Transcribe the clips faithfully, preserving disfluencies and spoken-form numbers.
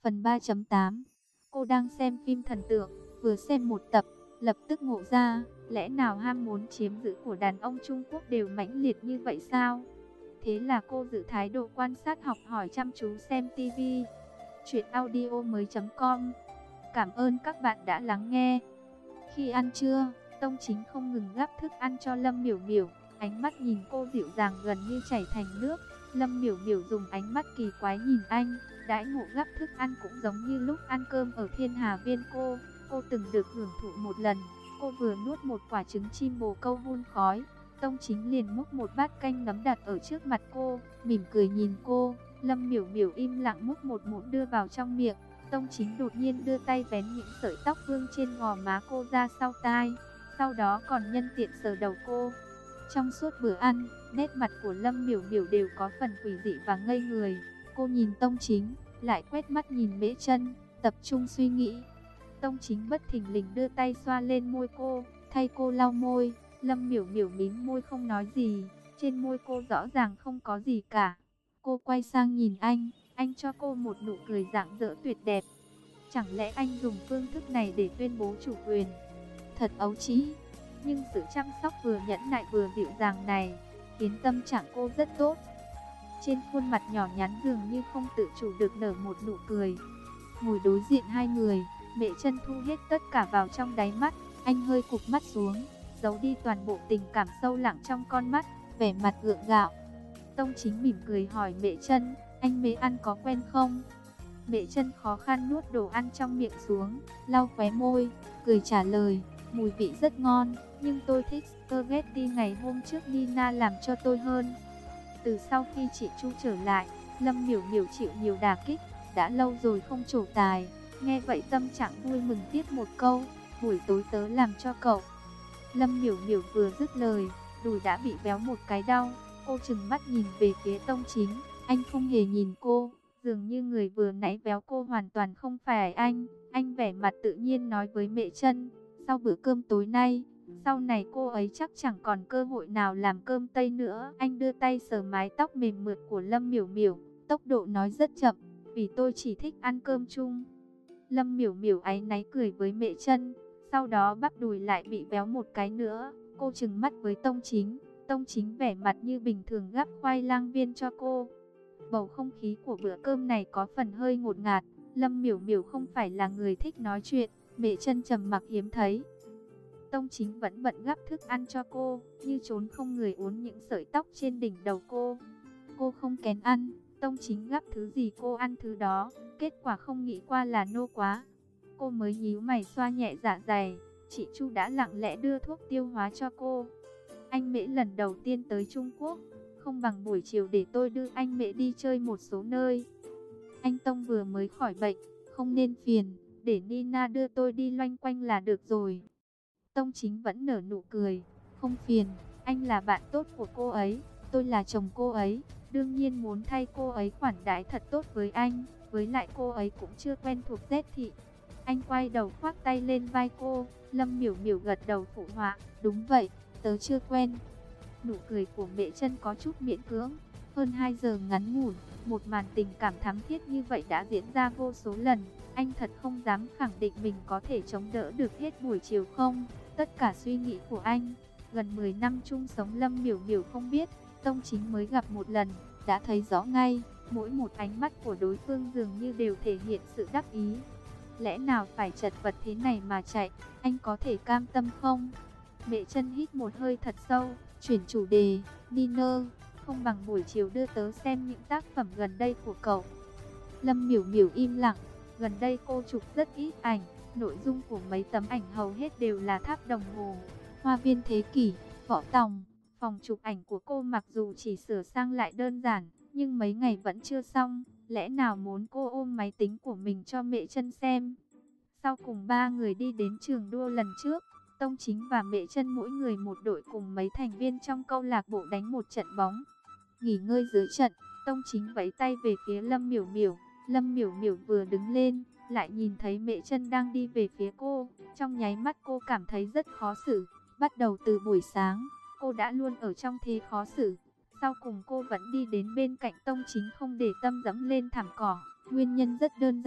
Phần ba chấm tám. Cô đang xem phim thần tượng, vừa xem một tập, lập tức ngộ ra, lẽ nào ham muốn chiếm giữ của đàn ông Trung Quốc đều mãnh liệt như vậy sao? Thế là cô giữ thái độ quan sát học hỏi chăm chú xem tivi. Chuyện audio mới chấm com. Cảm ơn các bạn đã lắng nghe. Khi ăn trưa, Tông Chính không ngừng gắp thức ăn cho Lâm Miểu Miểu, ánh mắt nhìn cô dịu dàng gần như chảy thành nước. Lâm Miểu Miểu dùng ánh mắt kỳ quái nhìn anh, đãi ngộ gắp thức ăn cũng giống như lúc ăn cơm ở Thiên Hà Viên cô, cô từng được hưởng thụ một lần. Cô vừa nuốt một quả trứng chim bồ câu hun khói, Tông Chính liền múc một bát canh nấm đặt ở trước mặt cô, mỉm cười nhìn cô. Lâm Miểu Miểu im lặng múc một muỗng đưa vào trong miệng. Tông Chính đột nhiên đưa tay vén những sợi tóc vương trên gò má cô ra sau tai, sau đó còn nhân tiện sờ đầu cô. Trong suốt bữa ăn, nét mặt của Lâm Miểu Miểu đều có phần quỷ dị và ngây người. Cô nhìn Tông Chính, lại quét mắt nhìn Mễ Trân, tập trung suy nghĩ. Tông Chính bất thình lình đưa tay xoa lên môi cô, thay cô lau môi. Lâm Miểu Miểu mím môi không nói gì, trên môi cô rõ ràng không có gì cả. Cô quay sang nhìn anh, anh cho cô một nụ cười rạng rỡ tuyệt đẹp. Chẳng lẽ anh dùng phương thức này để tuyên bố chủ quyền? Thật ấu trĩ, nhưng sự chăm sóc vừa nhẫn nại vừa dịu dàng này khiến tâm trạng cô rất tốt. Trên khuôn mặt nhỏ nhắn dường như không tự chủ được nở một nụ cười. Ngồi đối diện hai người, Mễ Trân thu hết tất cả vào trong đáy mắt. Anh hơi cụp mắt xuống, giấu đi toàn bộ tình cảm sâu lặng trong con mắt, vẻ mặt gượng gạo. Tông Chính mỉm cười hỏi Mễ Trân, anh Mễ ăn có quen không? Mễ Trân khó khăn nuốt đồ ăn trong miệng xuống, lau khóe môi, cười trả lời, mùi vị rất ngon, nhưng tôi thích spaghetti ngày hôm trước Nina làm cho tôi hơn. Từ sau khi chị Chu trở lại, Lâm Miểu Miểu chịu nhiều đả kích, đã lâu rồi không trổ tài. Nghe vậy tâm trạng vui mừng tiếp một câu, buổi tối tớ làm cho cậu. Lâm Miểu Miểu vừa dứt lời, đùi đã bị véo một cái đau. Cô trừng mắt nhìn về phía Tông Chính, anh không hề nhìn cô, dường như người vừa nãy véo cô hoàn toàn không phải anh. Anh vẻ mặt tự nhiên nói với Mễ Trân, sau bữa cơm tối nay, sau này cô ấy chắc chẳng còn cơ hội nào làm cơm Tây nữa. Anh đưa tay sờ mái tóc mềm mượt của Lâm Miểu Miểu, tốc độ nói rất chậm, vì tôi chỉ thích ăn cơm chung. Lâm Miểu Miểu áy náy cười với Mễ Trân, sau đó bắp đùi lại bị véo một cái nữa. Cô trừng mắt với Tông Chính, Tông Chính vẻ mặt như bình thường gắp khoai lang viên cho cô. Bầu không khí của bữa cơm này có phần hơi ngột ngạt. Lâm Miểu Miểu không phải là người thích nói chuyện, Mễ Trân trầm mặc hiếm thấy. Tông Chính vẫn bận gắp thức ăn cho cô, như trốn không người uốn những sợi tóc trên đỉnh đầu cô. Cô không kén ăn, Tông Chính gắp thứ gì cô ăn thứ đó, kết quả không nghĩ qua là nô quá. Cô mới nhíu mày xoa nhẹ dạ dày, chị Chu đã lặng lẽ đưa thuốc tiêu hóa cho cô. Anh Mễ lần đầu tiên tới Trung Quốc, không bằng buổi chiều để tôi đưa anh Mễ đi chơi một số nơi. Anh Tông vừa mới khỏi bệnh, không nên phiền, để Nina đưa tôi đi loanh quanh là được rồi. Tông Chính vẫn nở nụ cười, không phiền, anh là bạn tốt của cô ấy, tôi là chồng cô ấy, đương nhiên muốn thay cô ấy khoản đãi thật tốt với anh, với lại cô ấy cũng chưa quen thuộc Z thị. Anh quay đầu khoác tay lên vai cô, Lâm Miểu Miểu gật đầu phụ họa, đúng vậy, tớ chưa quen. Nụ cười của Mễ Trân có chút miễn cưỡng. Hơn hai giờ ngắn ngủn, một màn tình cảm thắm thiết như vậy đã diễn ra vô số lần. Anh thật không dám khẳng định mình có thể chống đỡ được hết buổi chiều không. Tất cả suy nghĩ của anh, gần mười năm chung sống Lâm Miểu Miểu không biết, Tông Chính mới gặp một lần, đã thấy rõ ngay, mỗi một ánh mắt của đối phương dường như đều thể hiện sự đắc ý. Lẽ nào phải chật vật thế này mà chạy, anh có thể cam tâm không? Mễ Trân hít một hơi thật sâu, chuyển chủ đề, Nina, không bằng buổi chiều đưa tớ xem những tác phẩm gần đây của cậu. Lâm Miểu Miểu im lặng, gần đây cô chụp rất ít ảnh, nội dung của mấy tấm ảnh hầu hết đều là tháp đồng hồ, hoa viên thế kỷ, võ tòng. Phòng chụp ảnh của cô mặc dù chỉ sửa sang lại đơn giản, nhưng mấy ngày vẫn chưa xong, lẽ nào muốn cô ôm máy tính của mình cho Mễ Trân xem. Sau cùng ba người đi đến trường đua lần trước, Tông Chính và Mễ Trân mỗi người một đội cùng mấy thành viên trong câu lạc bộ đánh một trận bóng. Nghỉ ngơi dưới trận, Tông Chính vẫy tay về phía Lâm Miểu Miểu. Lâm Miểu Miểu vừa đứng lên, lại nhìn thấy Mễ Trân đang đi về phía cô. Trong nháy mắt cô cảm thấy rất khó xử. Bắt đầu từ buổi sáng, cô đã luôn ở trong thế khó xử. Sau cùng cô vẫn đi đến bên cạnh Tông Chính không để tâm dẫm lên thảm cỏ. Nguyên nhân rất đơn giản,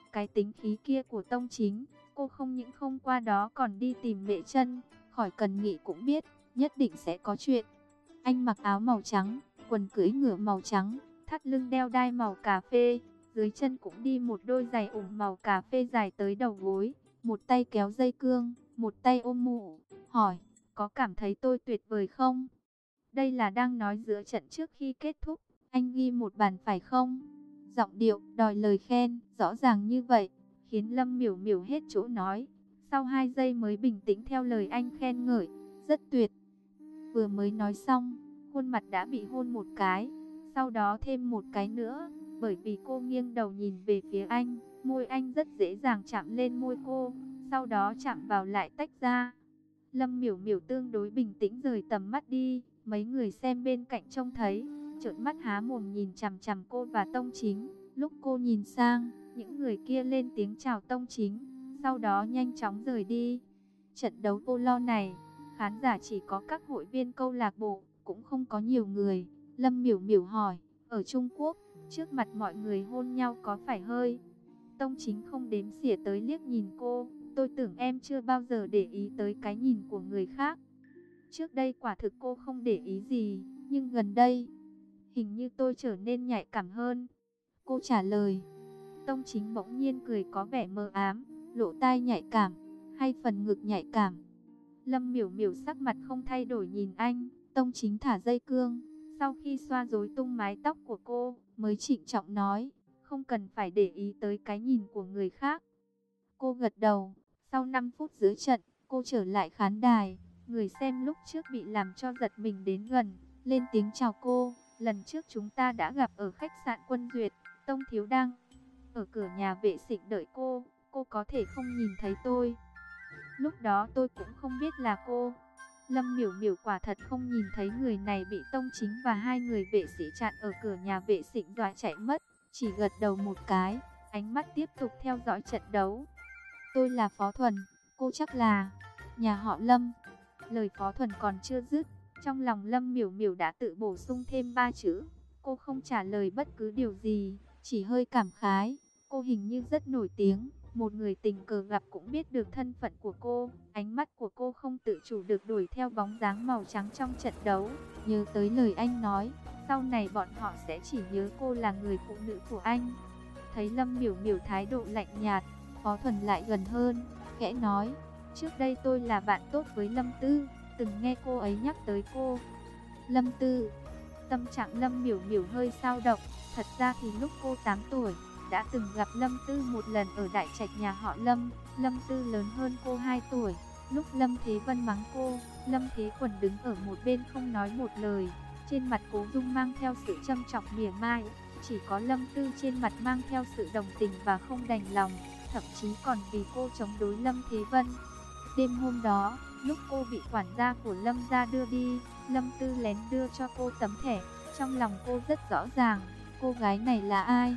Cái tính khí kia của Tông Chính, cô không những không qua đó còn đi tìm Mẹ Chân, khỏi cần nghĩ cũng biết, nhất định sẽ có chuyện. Anh mặc áo màu trắng, quần cưỡi ngựa màu trắng, thắt lưng đeo đai màu cà phê, dưới chân cũng đi một đôi giày ủng màu cà phê dài tới đầu gối, một tay kéo dây cương, một tay ôm mũ, hỏi, có cảm thấy tôi tuyệt vời không? Đây là đang nói giữa trận trước khi kết thúc, anh ghi một bàn phải không? Giọng điệu đòi lời khen, rõ ràng như vậy, khiến Lâm Miểu Miểu hết chỗ nói. Sau hai giây mới bình tĩnh theo lời anh khen ngợi, rất tuyệt. Vừa mới nói xong, khuôn mặt đã bị hôn một cái, sau đó thêm một cái nữa, bởi vì cô nghiêng đầu nhìn về phía anh, môi anh rất dễ dàng chạm lên môi cô, sau đó chạm vào lại tách ra. Lâm Miểu Miểu tương đối bình tĩnh rời tầm mắt đi, mấy người xem bên cạnh trông thấy, trợn mắt há mồm nhìn chằm chằm cô và Tông Chính. Lúc cô nhìn sang, những người kia lên tiếng chào Tông Chính, sau đó nhanh chóng rời đi. Trận đấu polo này, khán giả chỉ có các hội viên câu lạc bộ, cũng không có nhiều người. Lâm Miểu Miểu hỏi, ở Trung Quốc, trước mặt mọi người hôn nhau có phải hơi? Tông Chính không đếm xỉa tới liếc nhìn cô, tôi tưởng em chưa bao giờ để ý tới cái nhìn của người khác. Trước đây quả thực cô không để ý gì, nhưng gần đây, hình như tôi trở nên nhạy cảm hơn. Cô trả lời. Tông Chính bỗng nhiên cười có vẻ mờ ám, lỗ tai nhạy cảm, hay phần ngực nhạy cảm. Lâm Miểu Miểu sắc mặt không thay đổi nhìn anh. Tông Chính thả dây cương, sau khi xoa rối tung mái tóc của cô, mới trịnh trọng nói, không cần phải để ý tới cái nhìn của người khác. Cô gật đầu. Sau năm phút giữa trận, cô trở lại khán đài. Người xem lúc trước bị làm cho giật mình đến gần, lên tiếng chào cô. Lần trước chúng ta đã gặp ở khách sạn Quân Duyệt, Tông thiếu đang ở cửa nhà vệ sinh đợi cô, cô có thể không nhìn thấy tôi. Lúc đó tôi cũng không biết là cô. Lâm Miểu Miểu quả thật không nhìn thấy người này bị Tông Chính và hai người vệ sĩ chặn ở cửa nhà vệ sinh dọa chạy mất, chỉ gật đầu một cái, ánh mắt tiếp tục theo dõi trận đấu. Tôi là Phó Thuần, cô chắc là nhà họ Lâm. Lời Phó Thuần còn chưa dứt, trong lòng Lâm Miểu Miểu đã tự bổ sung thêm ba chữ. Cô không trả lời bất cứ điều gì, chỉ hơi cảm khái. Cô hình như rất nổi tiếng, một người tình cờ gặp cũng biết được thân phận của cô. Ánh mắt của cô không tự chủ được đuổi theo bóng dáng màu trắng trong trận đấu. Nhớ tới lời anh nói, sau này bọn họ sẽ chỉ nhớ cô là người phụ nữ của anh. Thấy Lâm Miểu Miểu thái độ lạnh nhạt, Phó Thuần lại gần hơn, khẽ nói, trước đây tôi là bạn tốt với Lâm Tư, từng nghe cô ấy nhắc tới cô. Lâm Tư. Tâm trạng Lâm Miểu Miểu hơi dao động, thật ra thì lúc cô tám tuổi, đã từng gặp Lâm Tư một lần ở đại trạch nhà họ Lâm. Lâm Tư lớn hơn cô hai tuổi. Lúc Lâm Thế Vân mắng cô, Lâm Thế Quần đứng ở một bên không nói một lời. Trên mặt Cố Dung mang theo sự châm chọc mỉa mai, chỉ có Lâm Tư trên mặt mang theo sự đồng tình và không đành lòng, thậm chí còn vì cô chống đối Lâm Thế Vân. Đêm hôm đó, lúc cô bị quản gia của Lâm gia đưa đi, Lâm Tư lén đưa cho cô tấm thẻ. Trong lòng cô rất rõ ràng, cô gái này là ai.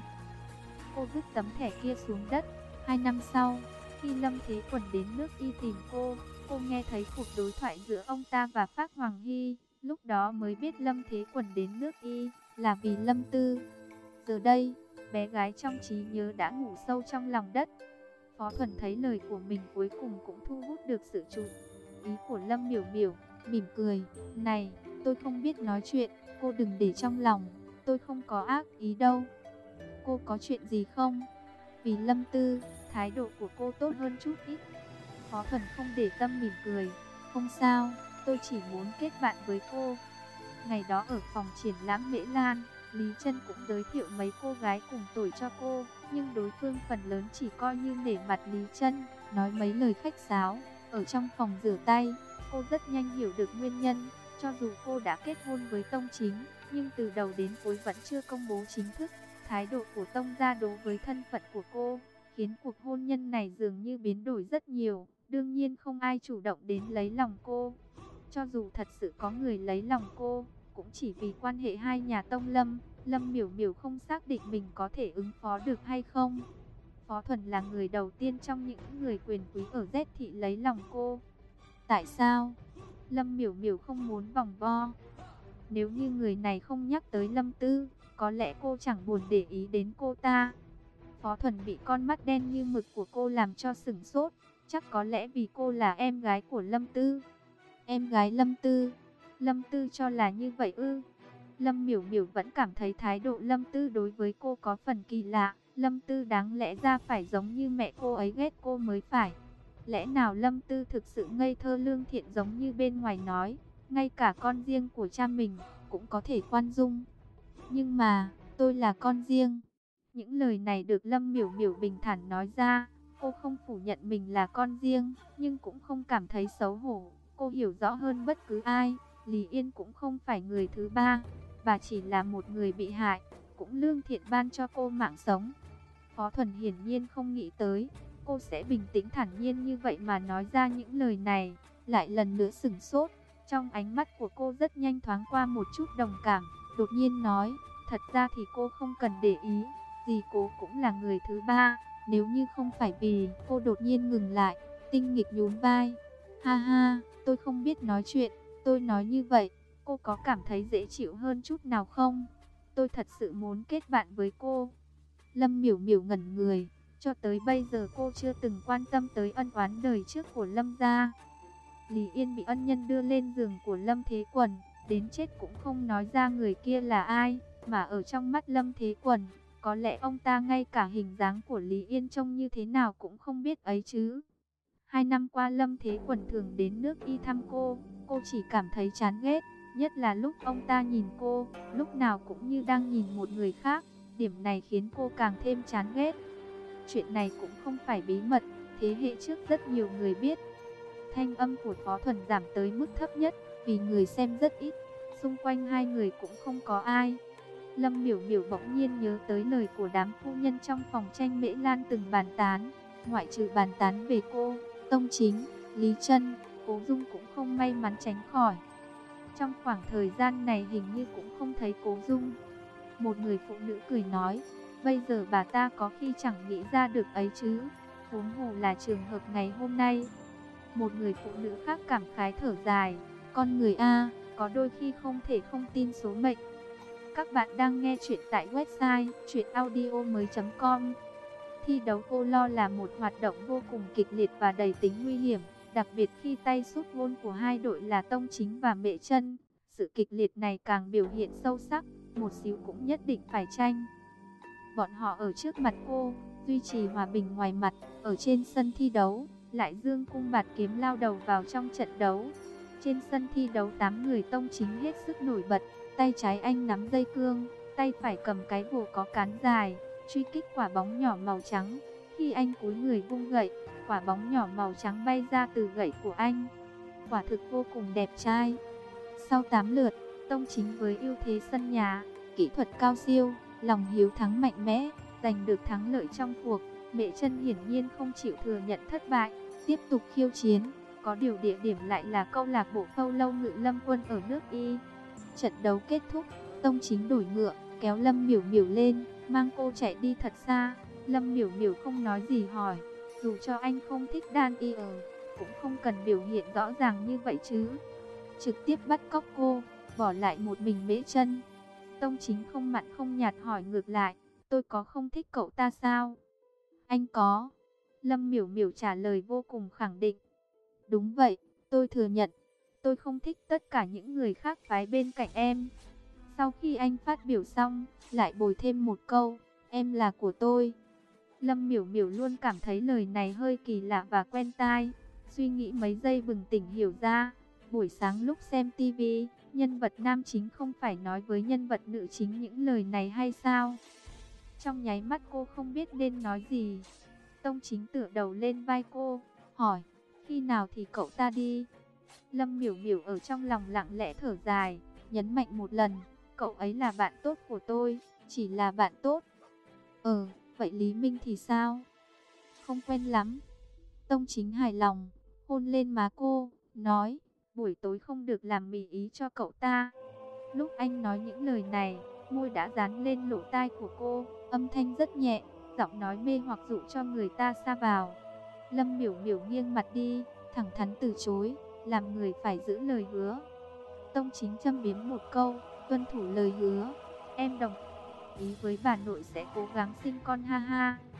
Cô vứt tấm thẻ kia xuống đất. Hai năm sau, khi Lâm Thế Quần đến nước Y tìm cô, cô nghe thấy cuộc đối thoại giữa ông ta và Phác Hoàng Hy. Lúc đó mới biết Lâm Thế Quần đến nước Y là vì Lâm Tư. Giờ đây, bé gái trong trí nhớ đã ngủ sâu trong lòng đất. Phó Thuần thấy lời của mình cuối cùng cũng thu hút được sự chú ý của Lâm Miểu Miểu, mỉm cười. Này, tôi không biết nói chuyện, cô đừng để trong lòng, tôi không có ác ý đâu. Cô có chuyện gì không? Vì Lâm Tư, thái độ của cô tốt hơn chút ít. Phó Thuần không để tâm mỉm cười. Không sao, tôi chỉ muốn kết bạn với cô. Ngày đó ở phòng triển lãm Mễ Lan, Lý Trân cũng giới thiệu mấy cô gái cùng tuổi cho cô, nhưng đối phương phần lớn chỉ coi như nể mặt Lý Trân, nói mấy lời khách sáo. Ở trong phòng rửa tay, cô rất nhanh hiểu được nguyên nhân. Cho dù cô đã kết hôn với Tông Chính, nhưng từ đầu đến cuối vẫn chưa công bố chính thức. Thái độ của Tông gia đối với thân phận của cô, khiến cuộc hôn nhân này dường như biến đổi rất nhiều. Đương nhiên không ai chủ động đến lấy lòng cô. Cho dù thật sự có người lấy lòng cô, cũng chỉ vì quan hệ hai nhà Tông Lâm. Lâm Miểu Miểu không xác định mình có thể ứng phó được hay không. Phó Thuần là người đầu tiên trong những người quyền quý ở Z thị lấy lòng cô. Tại sao? Lâm Miểu Miểu không muốn vòng vo. Nếu như người này không nhắc tới Lâm Tư, có lẽ cô chẳng buồn để ý đến cô ta. Phó Thuần bị con mắt đen như mực của cô làm cho sửng sốt. Chắc có lẽ vì cô là em gái của Lâm Tư. Em gái Lâm Tư? Lâm Tư cho là như vậy ư? Lâm Miểu Miểu vẫn cảm thấy thái độ Lâm Tư đối với cô có phần kỳ lạ. Lâm Tư đáng lẽ ra phải giống như mẹ cô ấy ghét cô mới phải. Lẽ nào Lâm Tư thực sự ngây thơ lương thiện giống như bên ngoài nói, ngay cả con riêng của cha mình cũng có thể khoan dung. Nhưng mà, tôi là con riêng. Những lời này được Lâm Miểu Miểu bình thản nói ra. Cô không phủ nhận mình là con riêng, nhưng cũng không cảm thấy xấu hổ. Cô hiểu rõ hơn bất cứ ai, Lý Yên cũng không phải người thứ ba. Bà chỉ là một người bị hại, cũng lương thiện ban cho cô mạng sống. Phó Thuần hiển nhiên không nghĩ tới cô sẽ bình tĩnh thản nhiên như vậy mà nói ra những lời này. Lại lần nữa sửng sốt. Trong ánh mắt của cô rất nhanh thoáng qua một chút đồng cảm. Đột nhiên nói, thật ra thì cô không cần để ý, dì Cố cũng là người thứ ba. Nếu như không phải vì cô đột nhiên ngừng lại, tinh nghịch nhún vai. Ha ha, tôi không biết nói chuyện, tôi nói như vậy, cô có cảm thấy dễ chịu hơn chút nào không? Tôi thật sự muốn kết bạn với cô. Lâm Miểu Miểu ngẩn người, cho tới bây giờ cô chưa từng quan tâm tới ân oán đời trước của Lâm gia. Lý Yên bị ân nhân đưa lên giường của Lâm Thế Quần, đến chết cũng không nói ra người kia là ai, mà ở trong mắt Lâm Thế Quần, có lẽ ông ta ngay cả hình dáng của Lý Yên trông như thế nào cũng không biết ấy chứ. Hai năm qua Lâm Thế Quần thường đến nước Y thăm cô, cô chỉ cảm thấy chán ghét, nhất là lúc ông ta nhìn cô, lúc nào cũng như đang nhìn một người khác. Điểm này khiến cô càng thêm chán ghét. Chuyện này cũng không phải bí mật, thế hệ trước rất nhiều người biết. Thanh âm của Phó Thuần giảm tới mức thấp nhất, vì người xem rất ít, xung quanh hai người cũng không có ai. Lâm Miểu Miểu bỗng nhiên nhớ tới lời của đám phu nhân trong phòng tranh Mễ Lan từng bàn tán. Ngoại trừ bàn tán về cô, Tông Chính, Lý Trân, Cố Dung cũng không may mắn tránh khỏi. Trong khoảng thời gian này hình như cũng không thấy Cố Dung. Một người phụ nữ cười nói, bây giờ bà ta có khi chẳng nghĩ ra được ấy chứ, huống hồ là trường hợp ngày hôm nay. Một người phụ nữ khác cảm khái thở dài, con người A, có đôi khi không thể không tin số mệnh. Các bạn đang nghe chuyện tại website truyện audio mới chấm com. Thi đấu polo là một hoạt động vô cùng kịch liệt và đầy tính nguy hiểm, đặc biệt khi tay sút gôn của hai đội là Tông Chính và Mễ Trân. Sự kịch liệt này càng biểu hiện sâu sắc, một xíu cũng nhất định phải tranh. Bọn họ ở trước mặt cô, duy trì hòa bình ngoài mặt, ở trên sân thi đấu, lại dương cung bạt kiếm lao đầu vào trong trận đấu. Trên sân thi đấu tám người Tông Chính hết sức nổi bật, tay trái anh nắm dây cương, tay phải cầm cái vồ có cán dài, truy kích quả bóng nhỏ màu trắng. Khi anh cúi người vung gậy, quả bóng nhỏ màu trắng bay ra từ gậy của anh. Quả thực vô cùng đẹp trai. Sau tám lượt, Tông Chính với ưu thế sân nhà, kỹ thuật cao siêu, lòng hiếu thắng mạnh mẽ, giành được thắng lợi trong cuộc. Mễ Trân hiển nhiên không chịu thừa nhận thất bại, tiếp tục khiêu chiến. Có điều địa điểm lại là câu lạc bộ Khâu Lâu Ngự Lâm Quân ở nước Y. Trận đấu kết thúc, Tông Chính đổi ngựa, kéo Lâm Miểu Miểu lên, mang cô chạy đi thật xa. Lâm Miểu Miểu không nói gì hỏi, dù cho anh không thích đan y ở, cũng không cần biểu hiện rõ ràng như vậy chứ. Trực tiếp bắt cóc cô, bỏ lại một mình Mễ Trân. Tông Chính không mặn không nhạt hỏi ngược lại, tôi có không thích cậu ta sao? Anh có. Lâm Miểu Miểu trả lời vô cùng khẳng định. Đúng vậy, tôi thừa nhận, tôi không thích tất cả những người khác phái bên cạnh em. Sau khi anh phát biểu xong, lại bồi thêm một câu, em là của tôi. Lâm Miểu Miểu luôn cảm thấy lời này hơi kỳ lạ và quen tai. Suy nghĩ mấy giây bừng tỉnh hiểu ra. Buổi sáng lúc xem tivi, nhân vật nam chính không phải nói với nhân vật nữ chính những lời này hay sao? Trong nháy mắt cô không biết nên nói gì. Tông Chính tựa đầu lên vai cô, hỏi, khi nào thì cậu ta đi? Lâm Miểu Miểu ở trong lòng lặng lẽ thở dài, nhấn mạnh một lần, cậu ấy là bạn tốt của tôi, chỉ là bạn tốt. Ờ, vậy Lý Minh thì sao? Không quen lắm. Tông Chính hài lòng, hôn lên má cô, nói, buổi tối không được làm mì ý cho cậu ta. Lúc anh nói những lời này, môi đã dán lên lỗ tai của cô, âm thanh rất nhẹ, giọng nói mê hoặc dụ cho người ta sa vào. Lâm Miểu Miểu nghiêng mặt đi, thẳng thắn từ chối, làm người phải giữ lời hứa. Tông Chính châm biếm một câu, tuân thủ lời hứa, em đồng ý với bà nội sẽ cố gắng sinh con ha ha.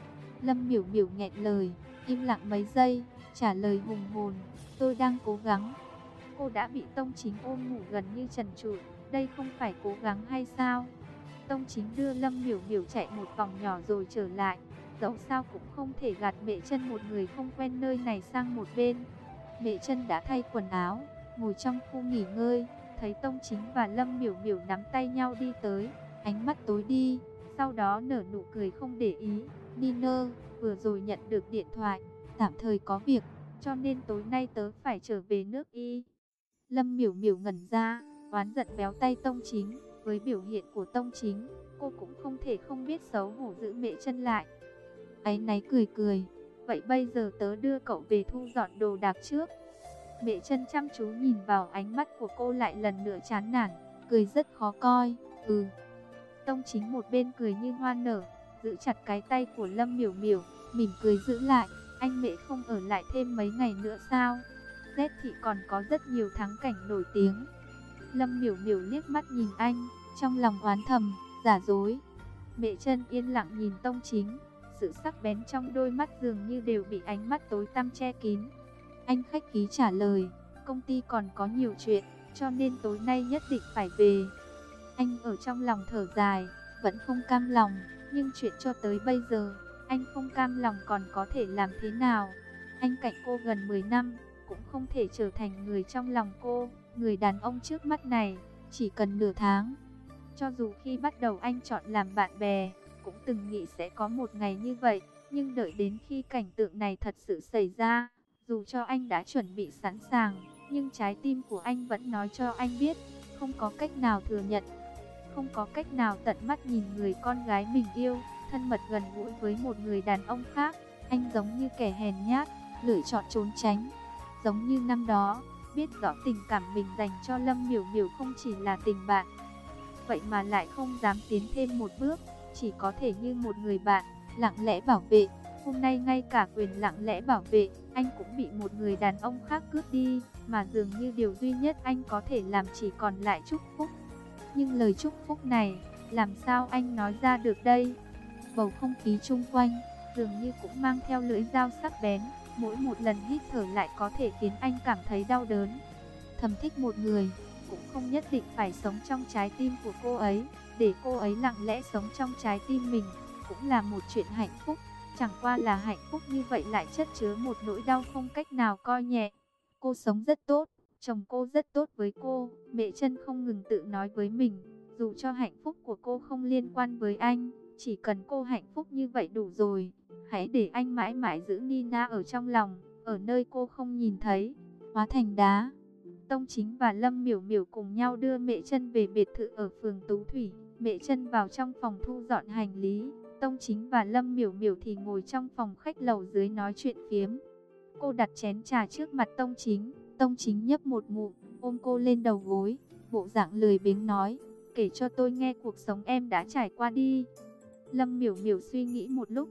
Lâm Miểu Miểu nghẹn lời, im lặng mấy giây, trả lời hùng hồn, tôi đang cố gắng. Cô đã bị Tông Chính ôm ngủ gần như trần trụi, đây không phải cố gắng hay sao? Tông Chính đưa Lâm Miểu Miểu chạy một vòng nhỏ rồi trở lại, dẫu sao cũng không thể gạt Mẹ Chân một người không quen nơi này sang một bên. Mẹ Chân đã thay quần áo, ngồi trong khu nghỉ ngơi, thấy Tông Chính và Lâm Miểu Miểu nắm tay nhau đi tới, ánh mắt tối đi, sau đó nở nụ cười không để ý. Niner, vừa rồi nhận được điện thoại, tạm thời có việc, cho nên tối nay tớ phải trở về nước Y. Lâm Miểu Miểu ngẩn ra, oán giận véo tay Tông Chính. Với biểu hiện của Tông Chính, cô cũng không thể không biết xấu hổ giữ Mẹ Chân lại. Áy náy cười cười, vậy bây giờ tớ đưa cậu về thu dọn đồ đạc trước. Mẹ Chân chăm chú nhìn vào ánh mắt của cô lại lần nữa chán nản, cười rất khó coi. Ừ. Tông Chính một bên cười như hoa nở, giữ chặt cái tay của Lâm Miểu Miểu, mỉm cười giữ lại. Anh Mẹ không ở lại thêm mấy ngày nữa sao? Z thị còn có rất nhiều thắng cảnh nổi tiếng. Lâm Miểu Miểu liếc mắt nhìn anh, trong lòng oán thầm, giả dối. Mẹ Chân yên lặng nhìn Tông Chính, sự sắc bén trong đôi mắt dường như đều bị ánh mắt tối tăm che kín. Anh khách khí trả lời, công ty còn có nhiều chuyện, cho nên tối nay nhất định phải về. Anh ở trong lòng thở dài, vẫn không cam lòng, nhưng chuyện cho tới bây giờ, anh không cam lòng còn có thể làm thế nào? Anh cạnh cô gần mười năm, cũng không thể trở thành người trong lòng cô. Người đàn ông trước mắt này, chỉ cần nửa tháng. Cho dù khi bắt đầu anh chọn làm bạn bè, cũng từng nghĩ sẽ có một ngày như vậy. Nhưng đợi đến khi cảnh tượng này thật sự xảy ra, dù cho anh đã chuẩn bị sẵn sàng, nhưng trái tim của anh vẫn nói cho anh biết, không có cách nào thừa nhận. Không có cách nào tận mắt nhìn người con gái mình yêu, thân mật gần gũi với một người đàn ông khác. Anh giống như kẻ hèn nhát, lựa chọn trốn tránh. Giống như năm đó, biết rõ tình cảm mình dành cho Lâm Miểu Miểu không chỉ là tình bạn, vậy mà lại không dám tiến thêm một bước, chỉ có thể như một người bạn, lặng lẽ bảo vệ. Hôm nay ngay cả quyền lặng lẽ bảo vệ, anh cũng bị một người đàn ông khác cướp đi, mà dường như điều duy nhất anh có thể làm chỉ còn lại chúc phúc. Nhưng lời chúc phúc này, làm sao anh nói ra được đây? Bầu không khí chung quanh, dường như cũng mang theo lưỡi dao sắc bén. Mỗi một lần hít thở lại có thể khiến anh cảm thấy đau đớn. Thầm thích một người, cũng không nhất định phải sống trong trái tim của cô ấy. Để cô ấy lặng lẽ sống trong trái tim mình, cũng là một chuyện hạnh phúc. Chẳng qua là hạnh phúc như vậy lại chất chứa một nỗi đau không cách nào coi nhẹ. Cô sống rất tốt, chồng cô rất tốt với cô. Mẹ Chân không ngừng tự nói với mình, dù cho hạnh phúc của cô không liên quan với anh, chỉ cần cô hạnh phúc như vậy đủ rồi. Hãy để anh mãi mãi giữ Nina ở trong lòng, ở nơi cô không nhìn thấy, hóa thành đá. Tông Chính và Lâm Miểu Miểu cùng nhau đưa Mẹ Chân về biệt thự ở phường Tú Thủy. Mẹ Chân vào trong phòng thu dọn hành lý, Tông Chính và Lâm Miểu Miểu thì ngồi trong phòng khách lầu dưới nói chuyện phiếm. Cô đặt chén trà trước mặt Tông Chính, Tông Chính nhấp một ngụm, ôm cô lên đầu gối, bộ dạng lười biếng nói, kể cho tôi nghe cuộc sống em đã trải qua đi. Lâm Miểu Miểu suy nghĩ một lúc,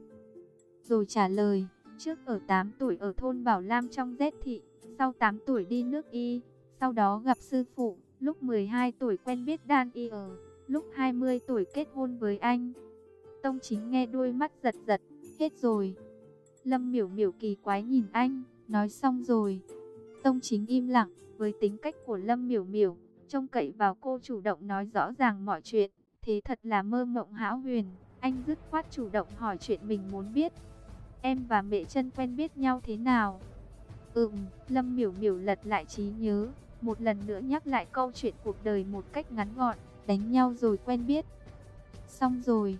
rồi trả lời, trước ở tám tuổi ở thôn Bảo Lam trong Z thị, sau tám tuổi đi nước Y, sau đó gặp sư phụ, lúc mười hai tuổi quen biết Dan Y ở, lúc hai mươi tuổi kết hôn với anh. Tông Chính nghe đôi mắt giật giật, hết rồi. Lâm Miểu Miểu kỳ quái nhìn anh, nói xong rồi. Tông Chính im lặng, với tính cách của Lâm Miểu Miểu, trông cậy vào cô chủ động nói rõ ràng mọi chuyện, thế thật là mơ mộng hão huyền. Anh dứt khoát chủ động hỏi chuyện mình muốn biết. Em và Mẹ Chân quen biết nhau thế nào? Ừm, Lâm Miểu Miểu lật lại trí nhớ, một lần nữa nhắc lại câu chuyện cuộc đời một cách ngắn gọn, đánh nhau rồi quen biết. Xong rồi.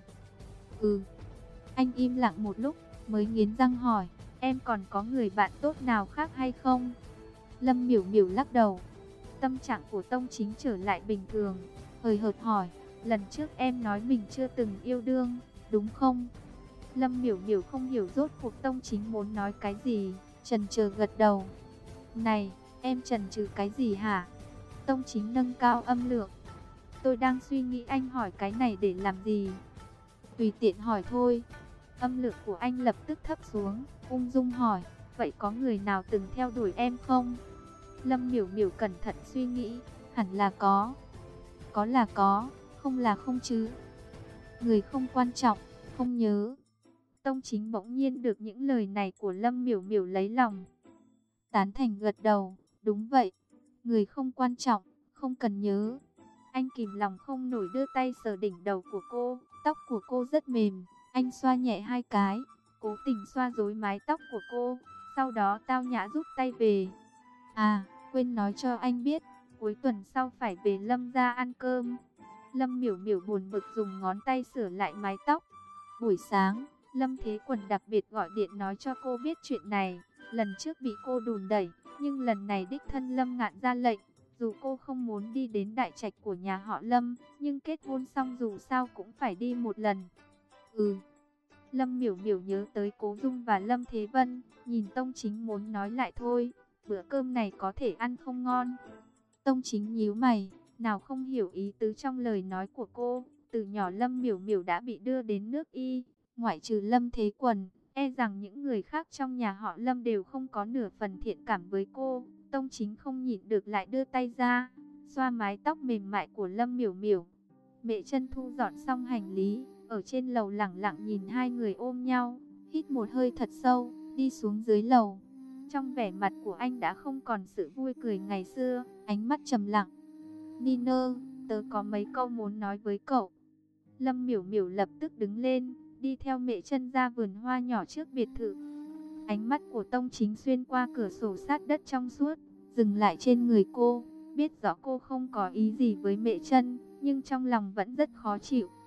Ừ. Anh im lặng một lúc, mới nghiến răng hỏi, em còn có người bạn tốt nào khác hay không? Lâm Miểu Miểu lắc đầu. Tâm trạng của Tông Chính trở lại bình thường, hời hợt hỏi, lần trước em nói mình chưa từng yêu đương, đúng không? Lâm Miểu Miểu không hiểu rốt cuộc Tông Chính muốn nói cái gì, chần chờ gật đầu. Này, em chần chừ cái gì hả? Tông Chính nâng cao âm lượng. Tôi đang suy nghĩ anh hỏi cái này để làm gì? Tùy tiện hỏi thôi. Âm lượng của anh lập tức thấp xuống, ung dung hỏi, vậy có người nào từng theo đuổi em không? Lâm Miểu Miểu cẩn thận suy nghĩ, hẳn là có. Có là có, không là không chứ. Người không quan trọng, không nhớ. Tông Chính bỗng nhiên được những lời này của Lâm Miểu Miểu lấy lòng. Tán thành gật đầu, đúng vậy, người không quan trọng, không cần nhớ. Anh kìm lòng không nổi đưa tay sờ đỉnh đầu của cô, tóc của cô rất mềm, anh xoa nhẹ hai cái, cố tình xoa rối mái tóc của cô, sau đó tao nhã rút tay về. À, quên nói cho anh biết, cuối tuần sau phải về Lâm gia ăn cơm. Lâm Miểu Miểu buồn bực dùng ngón tay sửa lại mái tóc. Buổi sáng, Lâm Thế Quần đặc biệt gọi điện nói cho cô biết chuyện này. Lần trước bị cô đùn đẩy, nhưng lần này đích thân Lâm Ngạn ra lệnh. Dù cô không muốn đi đến đại trạch của nhà họ Lâm, nhưng kết hôn xong dù sao cũng phải đi một lần. Ừ. Lâm Miểu Miểu nhớ tới Cố Dung và Lâm Thế Vân, nhìn Tông Chính muốn nói lại thôi, bữa cơm này có thể ăn không ngon. Tông Chính nhíu mày, nào không hiểu ý tứ trong lời nói của cô. Từ nhỏ Lâm Miểu Miểu đã bị đưa đến nước Y, ngoại trừ Lâm Thế Quần, e rằng những người khác trong nhà họ Lâm đều không có nửa phần thiện cảm với cô. Tông Chính không nhịn được lại đưa tay ra, xoa mái tóc mềm mại của Lâm Miểu Miểu. Mẹ Chân thu dọn xong hành lý, ở trên lầu lẳng lặng nhìn hai người ôm nhau, hít một hơi thật sâu, đi xuống dưới lầu. Trong vẻ mặt của anh đã không còn sự vui cười ngày xưa, ánh mắt trầm lặng. Niner, tớ có mấy câu muốn nói với cậu. Lâm Miểu Miểu lập tức đứng lên, đi theo Mẹ Chân ra vườn hoa nhỏ trước biệt thự. Ánh mắt của Tông Chính xuyên qua cửa sổ sát đất trong suốt, dừng lại trên người cô. Biết rõ cô không có ý gì với Mẹ Chân, nhưng trong lòng vẫn rất khó chịu.